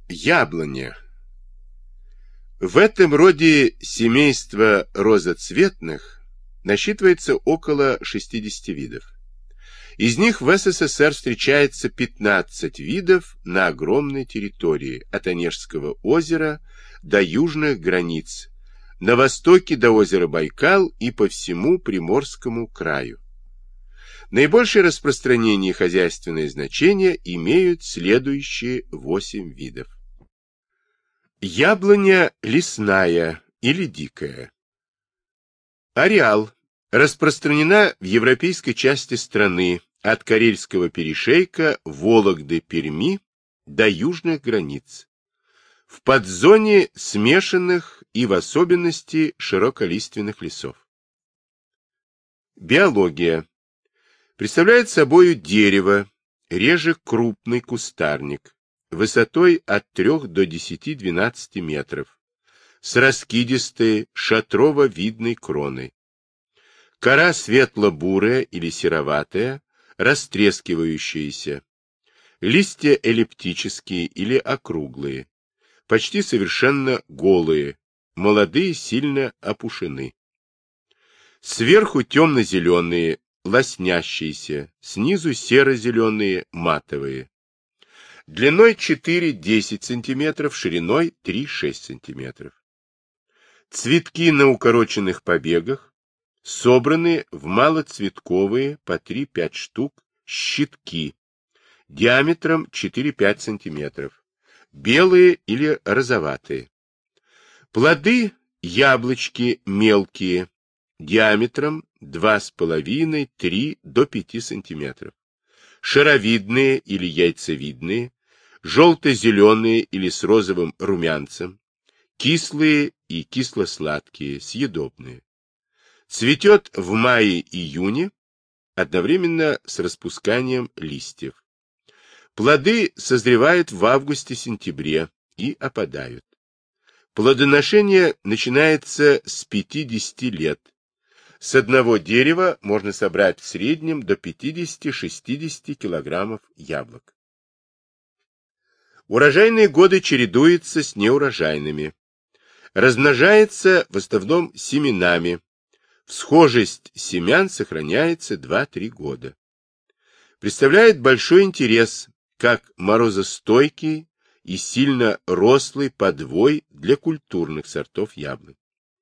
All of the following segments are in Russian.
Яблоня. В этом роде семейства розоцветных насчитывается около 60 видов. Из них в СССР встречается 15 видов на огромной территории от Онежского озера до южных границ, на востоке до озера Байкал и по всему Приморскому краю. Наибольшее распространение и хозяйственное значение имеют следующие 8 видов. Яблоня лесная или дикая. Ареал. Распространена в европейской части страны от Карельского перешейка, Вологды, Перми до южных границ. В подзоне смешанных и в особенности широколиственных лесов. Биология. Представляет собой дерево, реже крупный кустарник, высотой от 3 до 10-12 метров, с раскидистой шатрово-видной кроной. Кора светло-бурая или сероватая, растрескивающаяся. Листья эллиптические или округлые, почти совершенно голые, молодые сильно опушены. Сверху темно-зеленые, лоснящиеся, снизу серо-зеленые, матовые. Длиной 4-10 см, шириной 3-6 см. Цветки на укороченных побегах, собраны в малоцветковые по 3-5 штук щитки диаметром 4-5 см, белые или розоватые. Плоды яблочки мелкие, диаметром 2,5-3 до 5 см, шаровидные или яйцевидные, желто-зеленые или с розовым румянцем, кислые и кисло-сладкие, съедобные. Цветет в мае-июне, одновременно с распусканием листьев. Плоды созревают в августе-сентябре и опадают. Плодоношение начинается с 50 лет. С одного дерева можно собрать в среднем до 50-60 килограммов яблок. Урожайные годы чередуются с неурожайными. Размножается в основном семенами. Всхожесть семян сохраняется 2-3 года. Представляет большой интерес как морозостойкий и сильно рослый подвой для культурных сортов яблонь.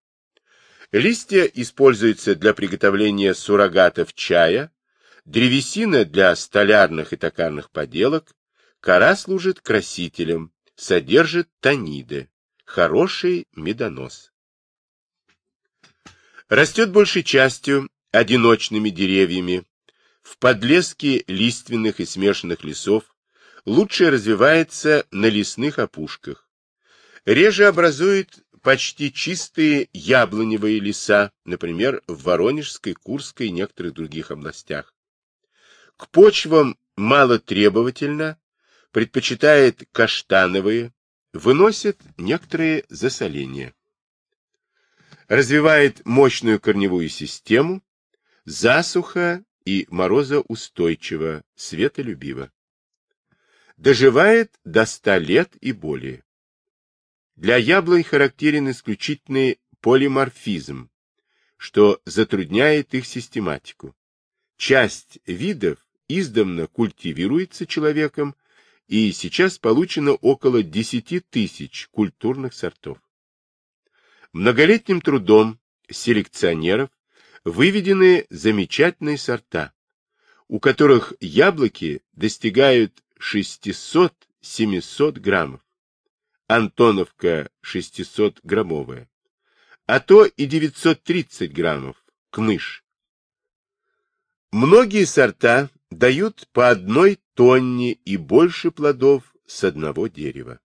Листья используются для приготовления суррогатов чая, древесина для столярных и токарных поделок, кора служит красителем, содержит таниды, хороший медонос. Растет большей частью одиночными деревьями. В подлеске лиственных и смешанных лесов лучше развивается на лесных опушках. Реже образует почти чистые яблоневые леса, например, в Воронежской, Курской и некоторых других областях. К почвам малотребовательно, предпочитает каштановые, выносит некоторые засоления. Развивает мощную корневую систему, засуха и морозоустойчиво, светолюбиво. Доживает до 100 лет и более. Для яблонь характерен исключительный полиморфизм, что затрудняет их систематику. Часть видов издавна культивируется человеком, и сейчас получено около 10 тысяч культурных сортов. Многолетним трудом селекционеров выведены замечательные сорта, у которых яблоки достигают 600-700 граммов, Антоновка 600-граммовая, а то и 930 граммов, Кмыш. Многие сорта дают по 1 тонне и больше плодов с одного дерева.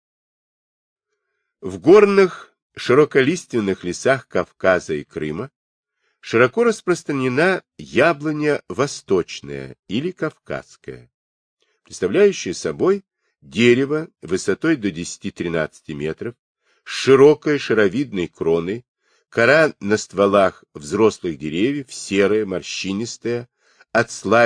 В горных широколиственных лесах Кавказа и Крыма широко распространена яблоня восточная или кавказская, представляющая собой дерево высотой до 10-13 метров, с широкой шаровидной кроной, кора на стволах взрослых деревьев серая, морщинистая,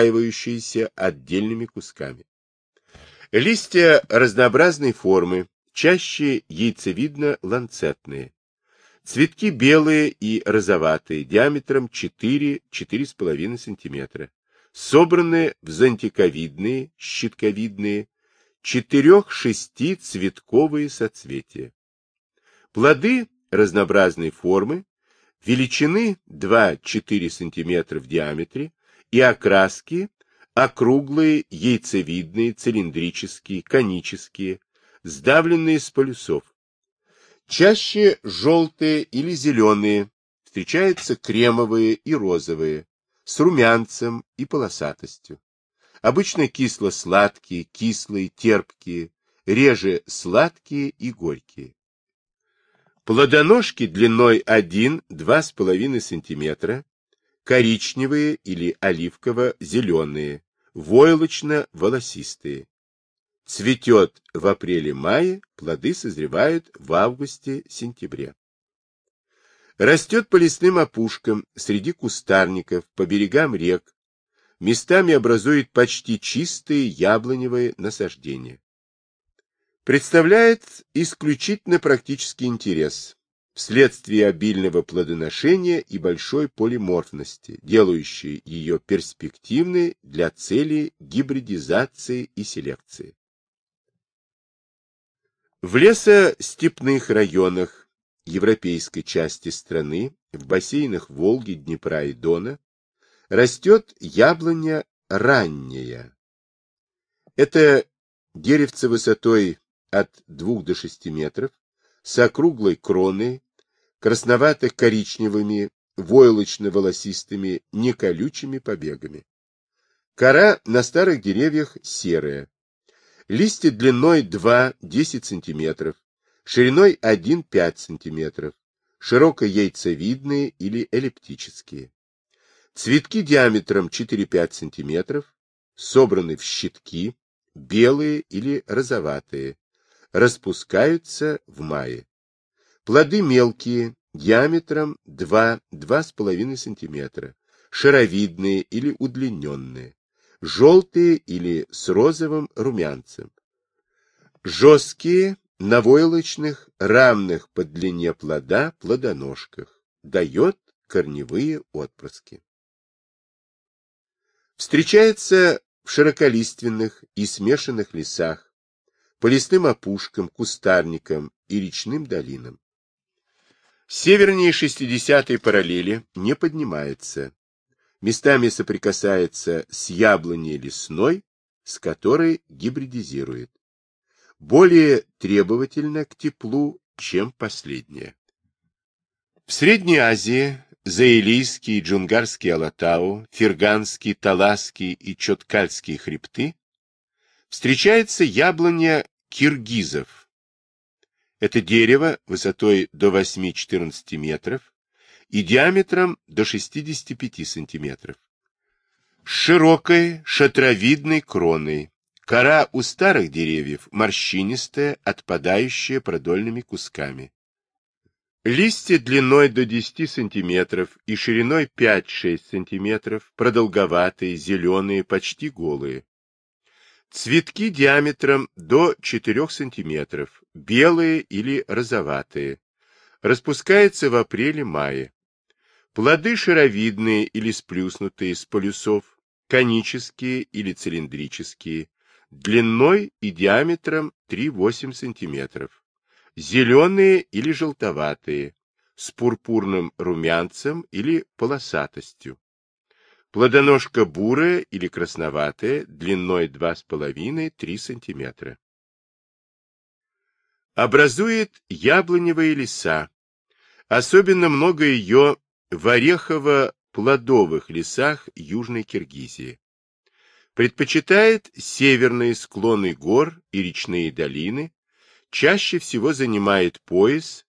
отслаивающаяся отдельными кусками. Листья разнообразной формы, чаще яйцевидно-ланцетные. Цветки белые и розоватые, диаметром 4-4,5 см. Собраны в зонтиковидные, щитковидные, 4-6 цветковые соцветия. Плоды разнообразной формы, величины 2-4 см в диаметре и окраски округлые, яйцевидные, цилиндрические, конические, сдавленные с полюсов. Чаще желтые или зеленые, встречаются кремовые и розовые, с румянцем и полосатостью. Обычно кисло-сладкие, кислые, терпкие, реже сладкие и горькие. Плодоножки длиной 1-2,5 см, коричневые или оливково-зеленые, войлочно-волосистые. Цветет в апреле-мае, плоды созревают в августе-сентябре. Растет по лесным опушкам, среди кустарников, по берегам рек. Местами образует почти чистые яблоневые насаждения. Представляет исключительно практический интерес вследствие обильного плодоношения и большой полиморфности, делающей ее перспективной для целей гибридизации и селекции. В лесостепных районах европейской части страны, в бассейнах Волги, Днепра и Дона, растет яблоня ранняя. Это деревце высотой от 2 до 6 метров, с округлой кроной, красновато-коричневыми, войлочно-волосистыми, неколючими побегами. Кора на старых деревьях серая. Листья длиной 2-10 см, шириной 1-5 см, широко яйцевидные или эллиптические. Цветки диаметром 4-5 см, собраны в щитки, белые или розоватые, распускаются в мае. Плоды мелкие, диаметром 2-2,5 см, шаровидные или удлиненные, желтые или с розовым румянцем. Жесткие, на войлочных, равных по длине плода плодоножках, дает корневые отпрыски. Встречается в широколиственных и смешанных лесах, по лесным опушкам, кустарникам и речным долинам. Севернее 60-й параллели не поднимается. Местами соприкасается с яблоней лесной, с которой гибридизирует. Более требовательна к теплу, чем последняя. В Средней Азии Заилийский, Джунгарский Алатау, Ферганский, Таласский и Чоткальские хребты встречается яблоня киргизов. Это дерево высотой до 8-14 метров и диаметром до 65 сантиметров. С широкой шатровидной кроной. Кора у старых деревьев морщинистая, отпадающая продольными кусками. Листья длиной до 10 см и шириной 5-6 см, продолговатые, зеленые, почти голые. Цветки диаметром до 4 см, белые или розоватые. Распускаются в апреле-мае. Плоды шаровидные или сплюснутые с полюсов, конические или цилиндрические, длиной и диаметром 3-8 см. Зеленые или желтоватые, с пурпурным румянцем или полосатостью. Плодоножка бурая или красноватая, длиной 2,5-3 см. Образует яблоневые леса. Особенно много ее в орехово-плодовых лесах Южной Киргизии. Предпочитает северные склоны гор и речные долины, чаще всего занимает пояс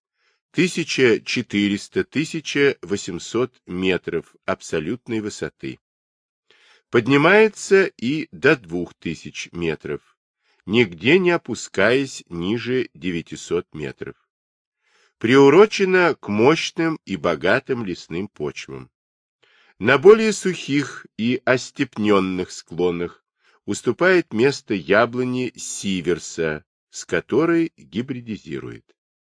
1400-1800 метров абсолютной высоты. Поднимается и до 2000 метров, нигде не опускаясь ниже 900 метров. Приурочена к мощным и богатым лесным почвам. На более сухих и остепненных склонах уступает место яблони сиверса, с которой гибридизирует.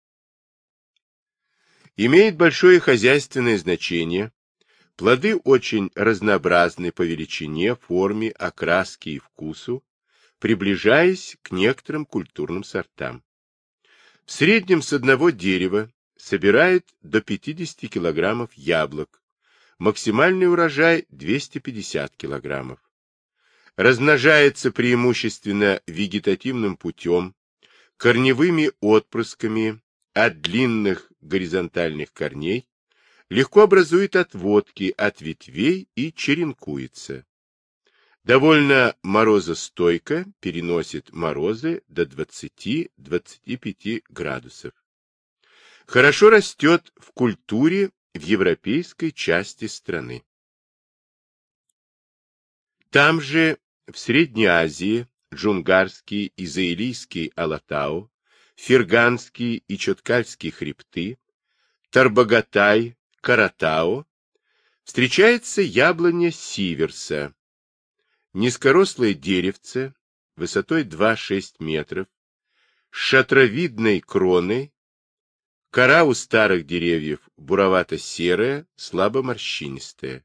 Имеет большое хозяйственное значение. Плоды очень разнообразны по величине, форме, окраске и вкусу, приближаясь к некоторым культурным сортам. В среднем с одного дерева собирают до 50 килограммов яблок, максимальный урожай 250 килограммов. Размножается преимущественно вегетативным путем, корневыми отпрысками от длинных горизонтальных корней, легко образует отводки от ветвей и черенкуется. Довольно морозостойко, переносит морозы до 20-25 градусов. Хорошо растет в культуре в европейской части страны. Там же, в Средней Азии, Джунгарский и Заилийский Алатау, Ферганский и Чоткальский хребты, Тарбагатай, Каратау, встречается яблоня сиверса, низкорослое деревце, высотой 2-6 метров, с шатровидной кроной, кора у старых деревьев буровато-серая, слабо морщинистая.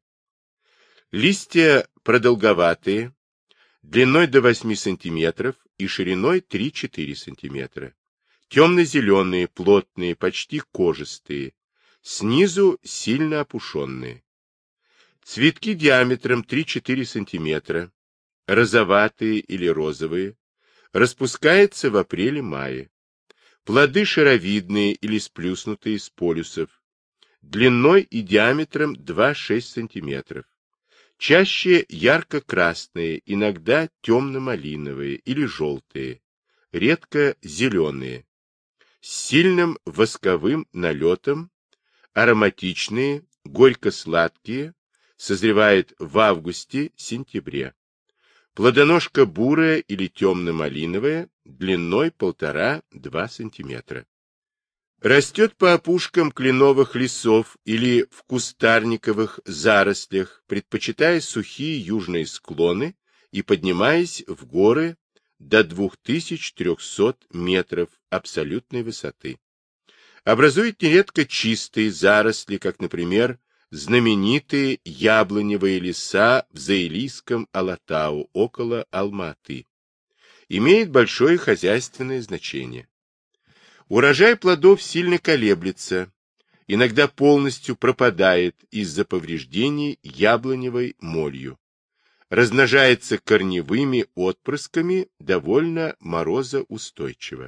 Листья продолговатые, длиной до 8 см и шириной 3-4 см. Темно-зеленые, плотные, почти кожистые, снизу сильно опушенные. Цветки диаметром 3-4 см, розоватые или розовые, распускаются в апреле-мае. Плоды шаровидные или сплюснутые с полюсов, длиной и диаметром 2-6 см. Чаще ярко-красные, иногда темно-малиновые или желтые, редко зеленые, с сильным восковым налетом, ароматичные, горько-сладкие, созревает в августе-сентябре. Плодоножка бурая или темно-малиновая, длиной 1,5-2 см. Растет по опушкам кленовых лесов или в кустарниковых зарослях, предпочитая сухие южные склоны и поднимаясь в горы до 2300 метров абсолютной высоты. Образует нередко чистые заросли, как, например, знаменитые яблоневые леса в Заилийском Алатау около Алма-Аты. Имеет большое хозяйственное значение. Урожай плодов сильно колеблется, иногда полностью пропадает из-за повреждений яблоневой молью. Размножается корневыми отпрысками, довольно морозоустойчиво.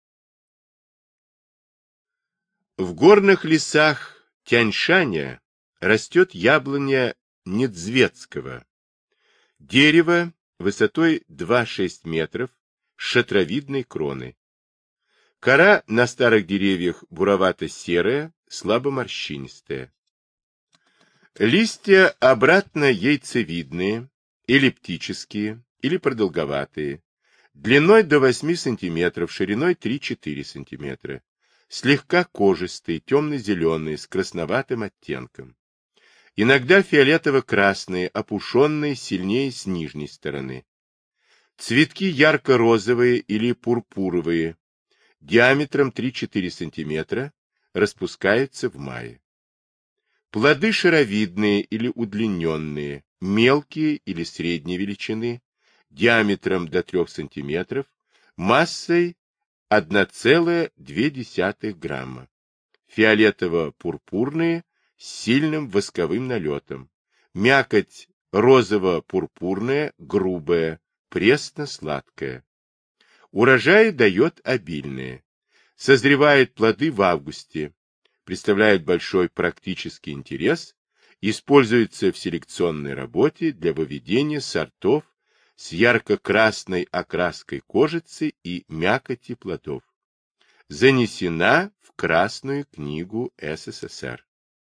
В горных лесах Тяньшаня растет яблоня недзвецкого. Дерево высотой 2-6 метров с шатровидной кроной. Кора на старых деревьях буровато-серая, слабо морщинистая. Листья обратно яйцевидные, эллиптические или продолговатые, длиной до 8 см, шириной 3-4 см, слегка кожистые, темно-зеленые, с красноватым оттенком. Иногда фиолетово-красные, опушенные сильнее с нижней стороны. Цветки ярко-розовые или пурпуровые, диаметром 3-4 см, распускаются в мае. Плоды шаровидные или удлиненные, мелкие или средней величины, диаметром до 3 см, массой 1,2 грамма. Фиолетово-пурпурные с сильным восковым налетом. Мякоть розово-пурпурная, грубая, пресно-сладкая. Урожаи дает обильные. Созревают плоды в августе. Представляют большой практический интерес. Используются в селекционной работе для выведения сортов с ярко-красной окраской кожицы и мякоти плодов. Занесена в Красную книгу СССР.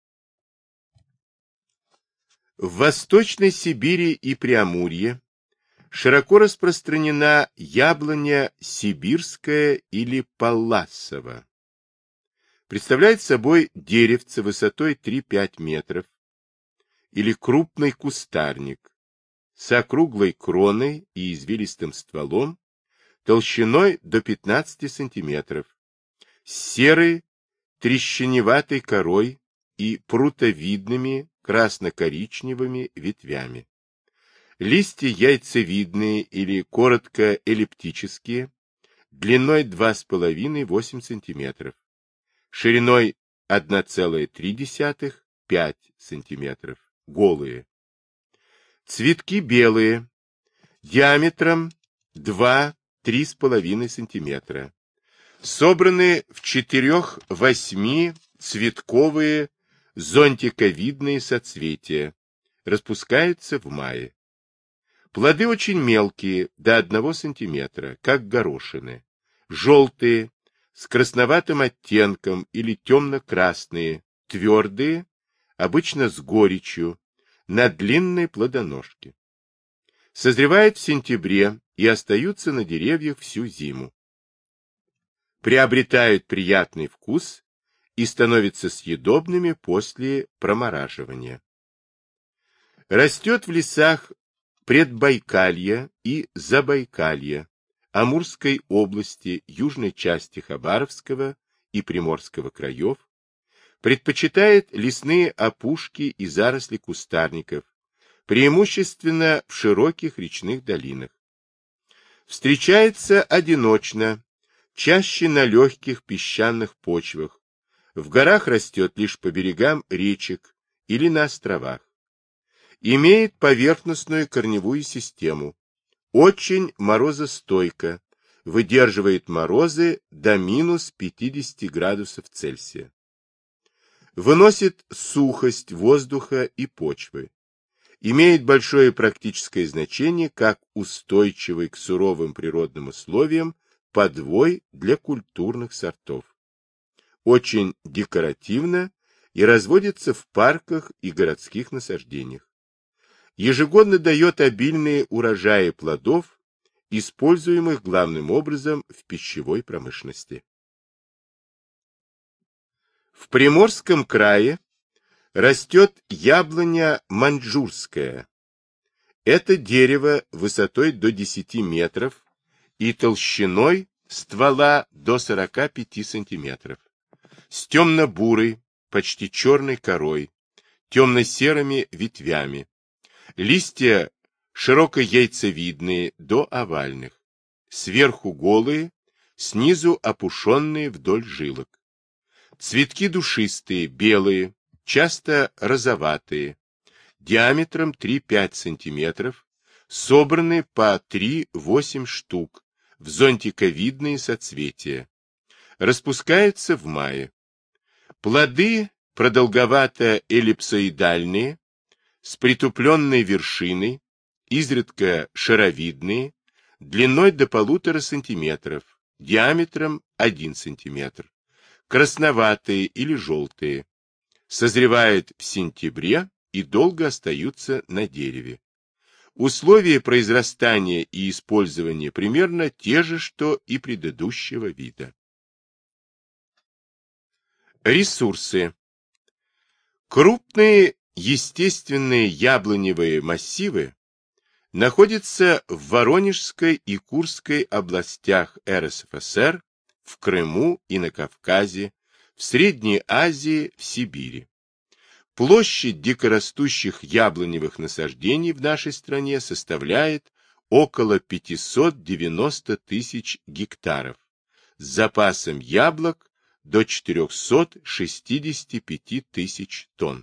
В Восточной Сибири и Преамурье широко распространена яблоня сибирская или палласова. Представляет собой деревце высотой 3-5 метров или крупный кустарник с округлой кроной и извилистым стволом, толщиной до 15 см, с серой трещиневатой корой и прутовидными красно-коричневыми ветвями. Листья яйцевидные или коротко эллиптические, длиной 2,5-8 см, шириной 1,3-5 см, голые. Цветки белые, диаметром 2-3,5 см. Собраны в 4-8 цветковые зонтиковидные соцветия, распускаются в мае. Плоды очень мелкие, до 1 см, как горошины, желтые, с красноватым оттенком или темно-красные, твердые, обычно с горечью, на длинной плодоножке. Созревают в сентябре и остаются на деревьях всю зиму. Приобретают приятный вкус и становятся съедобными после промораживания. Растет в лесах Предбайкалья и Забайкалья, Амурской области, южной части Хабаровского и Приморского краев, предпочитает лесные опушки и заросли кустарников, преимущественно в широких речных долинах. Встречается одиночно, чаще на легких песчаных почвах, в горах растет лишь по берегам речек или на островах. Имеет поверхностную корневую систему, очень морозостойко, выдерживает морозы до минус 50 градусов Цельсия. Выносит сухость воздуха и почвы. Имеет большое практическое значение как устойчивый к суровым природным условиям подвой для культурных сортов. Очень декоративно и разводится в парках и городских насаждениях. Ежегодно дает обильные урожаи плодов, используемых главным образом в пищевой промышленности. В Приморском крае растет яблоня маньчжурская. Это дерево высотой до 10 метров и толщиной ствола до 45 сантиметров, с темно-бурой, почти черной корой, темно-серыми ветвями. Листья широко яйцевидные до овальных, сверху голые, снизу опушенные вдоль жилок. Цветки душистые, белые, часто розоватые, диаметром 3-5 см, собраны по 3-8 штук в зонтиковидные соцветия. Распускаются в мае. Плоды продолговато-эллипсоидальные, с притупленной вершиной, изредка шаровидные, длиной до 1,5 см, диаметром 1 см, красноватые или желтые, созревают в сентябре и долго остаются на дереве. Условия произрастания и использования примерно те же, что и предыдущего вида. Ресурсы. Крупные естественные яблоневые массивы находятся в Воронежской и Курской областях РСФСР, в Крыму и на Кавказе, в Средней Азии, в Сибири. Площадь дикорастущих яблоневых насаждений в нашей стране составляет около 590 тысяч гектаров, с запасом яблок до 465 тысяч тонн.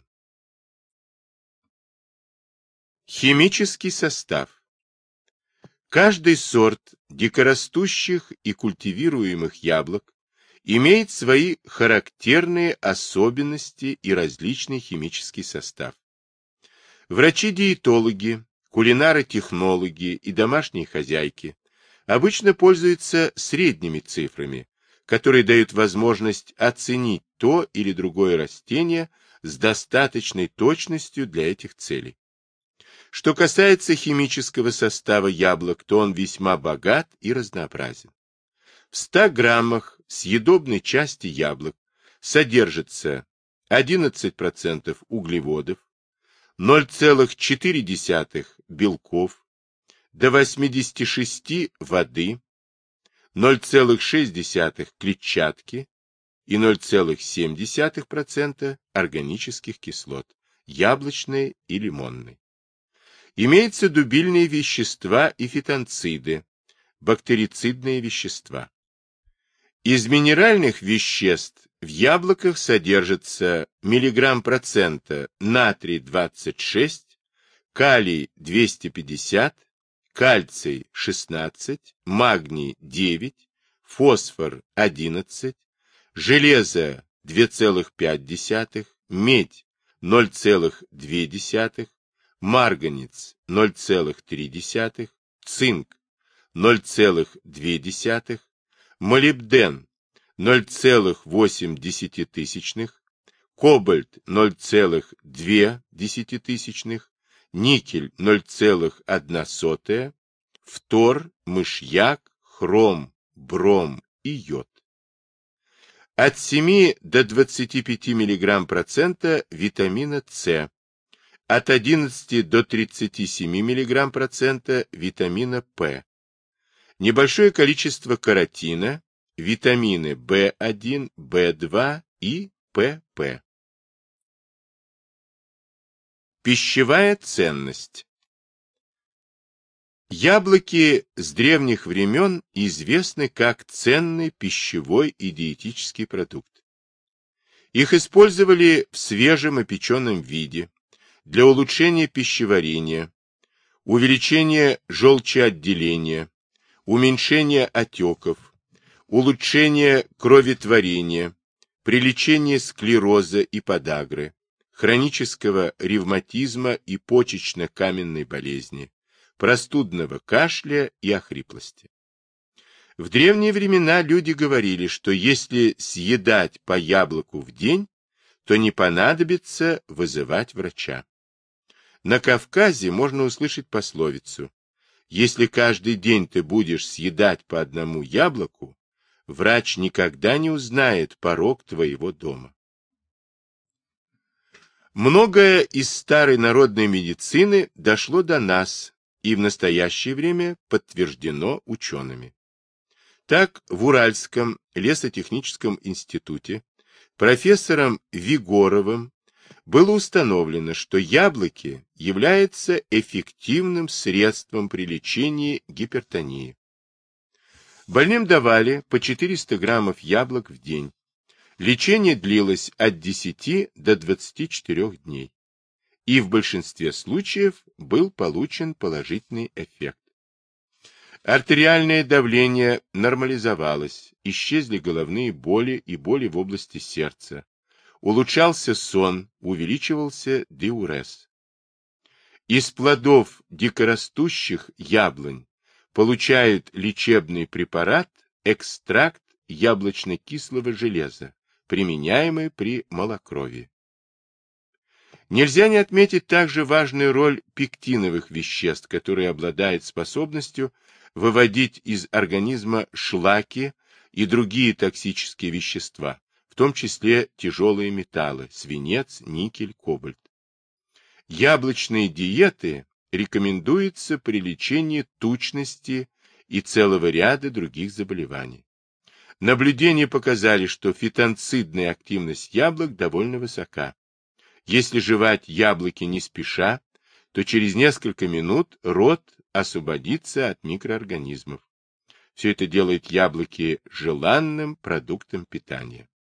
Химический состав. Каждый сорт дикорастущих и культивируемых яблок имеет свои характерные особенности и различный химический состав. Врачи-диетологи, кулинары-технологи и домашние хозяйки обычно пользуются средними цифрами, которые дают возможность оценить то или другое растение с достаточной точностью для этих целей. Что касается химического состава яблок, то он весьма богат и разнообразен. В 100 граммах съедобной части яблок содержится 11% углеводов, 0,4 белков, до 86 воды, 0,6% клетчатки и 0,7% органических кислот, яблочной и лимонной. Имеются дубильные вещества и фитонциды, бактерицидные вещества. Из минеральных веществ в яблоках содержится миллиграмм процента натрий 26, калий 250, кальций 16, магний 9, фосфор 11, железо 2,5, медь 0,2, марганец 0,3, цинк 0,2, молибден 0,8, кобальт 0,2, никель 0,1, фтор, мышьяк, хром, бром и йод. От 7 до 25 мг процента витамина С, от 11 до 37 мг процента витамина П, небольшое количество каротина, витамины В1, В2 и ПП. Пищевая ценность. Яблоки с древних времен известны как ценный пищевой и диетический продукт. Их использовали в свежем и печеном виде для улучшения пищеварения, увеличения желчеотделения, уменьшения отеков, улучшения кроветворения, при лечении склероза и подагры, хронического ревматизма и почечно-каменной болезни, простудного кашля и охриплости. В древние времена люди говорили, что если съедать по яблоку в день, то не понадобится вызывать врача. На Кавказе можно услышать пословицу: если каждый день ты будешь съедать по одному яблоку, врач никогда не узнает порог твоего дома. Многое из старой народной медицины дошло до нас и в настоящее время подтверждено учеными. Так, в Уральском лесотехническом институте профессором Вигоровым было установлено, что яблоки являются эффективным средством при лечении гипертонии. Больным давали по 400 граммов яблок в день. Лечение длилось от 10 до 24 дней. И в большинстве случаев был получен положительный эффект. Артериальное давление нормализовалось, исчезли головные боли и боли в области сердца, улучшался сон, увеличивался диурез. Из плодов дикорастущих яблонь получают лечебный препарат экстракт яблочно-кислого железа, применяемый при малокровии. Нельзя не отметить также важную роль пектиновых веществ, которые обладают способностью выводить из организма шлаки и другие токсические вещества, в том числе тяжелые металлы, свинец, никель, кобальт. Яблочные диеты рекомендуются при лечении тучности и целого ряда других заболеваний. Наблюдения показали, что фитонцидная активность яблок довольно высока. Если жевать яблоки не спеша, то через несколько минут рот освободится от микроорганизмов. Все это делает яблоки желанным продуктом питания.